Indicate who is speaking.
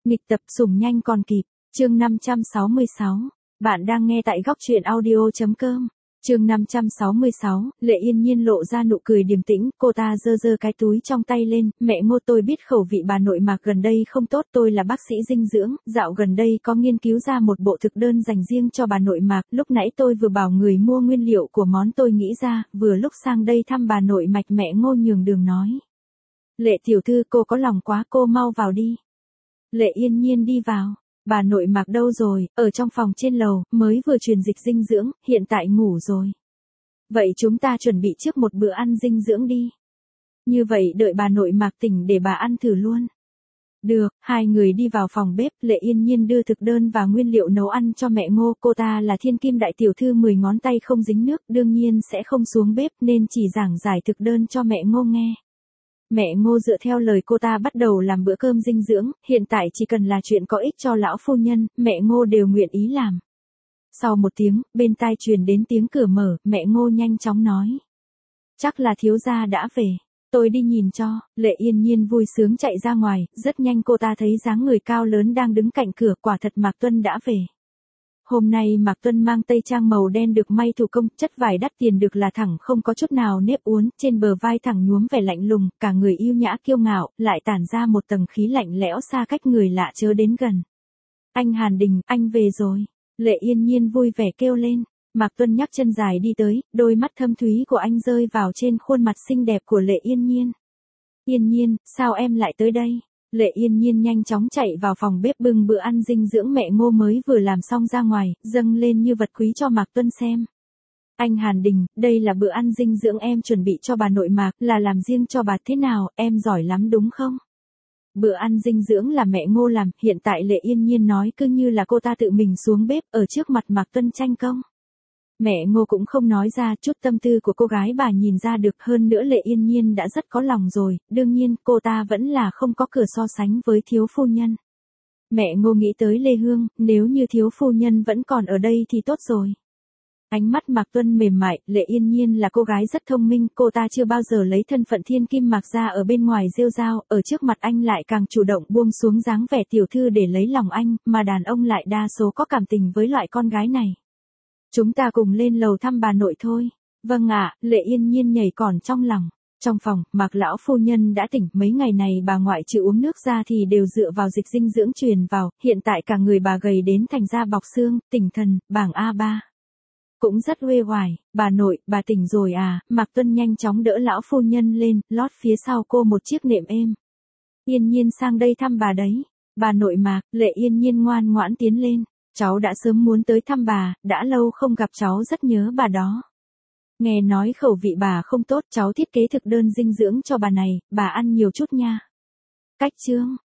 Speaker 1: Nghịch tập sủng nhanh còn kịp, chương 566. Bạn đang nghe tại góc truyện audio.com. Chương 566, Lệ Yên Nhiên lộ ra nụ cười điềm tĩnh, cô ta giơ cái túi trong tay lên, mẹ Ngô tôi biết khẩu vị bà nội Mạc gần đây không tốt, tôi là bác sĩ dinh dưỡng, dạo gần đây có nghiên cứu ra một bộ thực đơn dành riêng cho bà nội Mạc, lúc nãy tôi vừa bảo người mua nguyên liệu của món tôi nghĩ ra, vừa lúc sang đây thăm bà nội Mạch, mẹ Ngô nhường đường nói. Lệ tiểu thư, cô có lòng quá, cô mau vào đi. Lệ Yên Nhiên đi vào. Bà nội Mạc đâu rồi, ở trong phòng trên lầu, mới vừa truyền dịch dinh dưỡng, hiện tại ngủ rồi. Vậy chúng ta chuẩn bị trước một bữa ăn dinh dưỡng đi. Như vậy đợi bà nội Mạc tỉnh để bà ăn thử luôn. Được, hai người đi vào phòng bếp, Lệ Yên Nhiên đưa thực đơn và nguyên liệu nấu ăn cho mẹ Ngô, cô ta là thiên kim đại tiểu thư 10 ngón tay không dính nước, đương nhiên sẽ không xuống bếp nên chỉ giảng giải thực đơn cho mẹ Ngô nghe. Mẹ Ngô dựa theo lời cô ta bắt đầu làm bữa cơm dinh dưỡng, hiện tại chỉ cần là chuyện có ích cho lão phu nhân, mẹ Ngô đều nguyện ý làm. Sau một tiếng, bên tai truyền đến tiếng cửa mở, mẹ Ngô nhanh chóng nói. Chắc là thiếu gia đã về, tôi đi nhìn cho. Lệ Yên Nhiên vui sướng chạy ra ngoài, rất nhanh cô ta thấy dáng người cao lớn đang đứng cạnh cửa, quả thật Mạc Tuân đã về. Hôm nay Mạc Tuân mang tây trang màu đen được may thủ công, chất vải đắt tiền được là thẳng không có chút nào nếp uốn, trên bờ vai thẳng nhuốm vẻ lạnh lùng, cả người yêu nhã kiêu ngạo, lại tản ra một tầng khí lạnh lẽo xa cách người lạ chớ đến gần. Anh Hàn Đình, anh về rồi. Lệ Yên Nhiên vui vẻ kêu lên. Mạc Tuân nhấc chân dài đi tới, đôi mắt thâm thúy của anh rơi vào trên khuôn mặt xinh đẹp của Lệ Yên Nhiên. Yên Nhiên, sao em lại tới đây? Lệ Yên Nhiên nhanh chóng chạy vào phòng bếp bưng bữa ăn dinh dưỡng mẹ Ngô mới vừa làm xong ra ngoài, dâng lên như vật quý cho Mạc Tuân xem. Anh Hàn Đình, đây là bữa ăn dinh dưỡng em chuẩn bị cho bà nội Mạc, là làm riêng cho bà, thế nào, em giỏi lắm đúng không? Bữa ăn dinh dưỡng là mẹ Ngô làm, hiện tại Lệ Yên Nhiên nói cứ như là cô ta tự mình xuống bếp ở trước mặt Mạc Tuân tranh công. Mẹ Ngô cũng không nói ra, chút tâm tư của cô gái bà nhìn ra được, hơn nữa Lệ Yên Nhiên đã rất có lòng rồi, đương nhiên cô ta vẫn là không có cửa so sánh với thiếu phu nhân. Mẹ Ngô nghĩ tới Lê Hương, nếu như thiếu phu nhân vẫn còn ở đây thì tốt rồi. Ánh mắt Mạc Tuân mềm mại, Lệ Yên Nhiên là cô gái rất thông minh, cô ta chưa bao giờ lấy thân phận thiên kim Mạc ra ở bên ngoài rêu rao, ở trước mặt anh lại càng chủ động buông xuống dáng vẻ tiểu thư để lấy lòng anh, mà đàn ông lại đa số có cảm tình với loại con gái này. Chúng ta cùng lên lầu thăm bà nội thôi. Vâng ạ, Lệ Yên Nhiên nhảy cỏn trong lòng. Trong phòng, Mạc lão phu nhân đã tỉnh, mấy ngày này bà ngoại trừ uống nước ra thì đều dựa vào dịch dinh dưỡng truyền vào, hiện tại cả người bà gầy đến thành da bọc xương, tỉnh thần, bảng A3. Cũng rất uể oải. Bà nội, bà tỉnh rồi à? Mạc Tuân nhanh chóng đỡ lão phu nhân lên, lót phía sau cô một chiếc nệm êm. Yên Nhiên sang đây thăm bà đấy. Bà nội Mạc. Lệ Yên Nhiên ngoan ngoãn tiến lên. Cháu đã sớm muốn tới thăm bà, đã lâu không gặp cháu rất nhớ bà đó. Nghe nói khẩu vị bà không tốt, cháu thiết kế thực đơn dinh dưỡng cho bà này, bà ăn nhiều chút nha. Cách chương.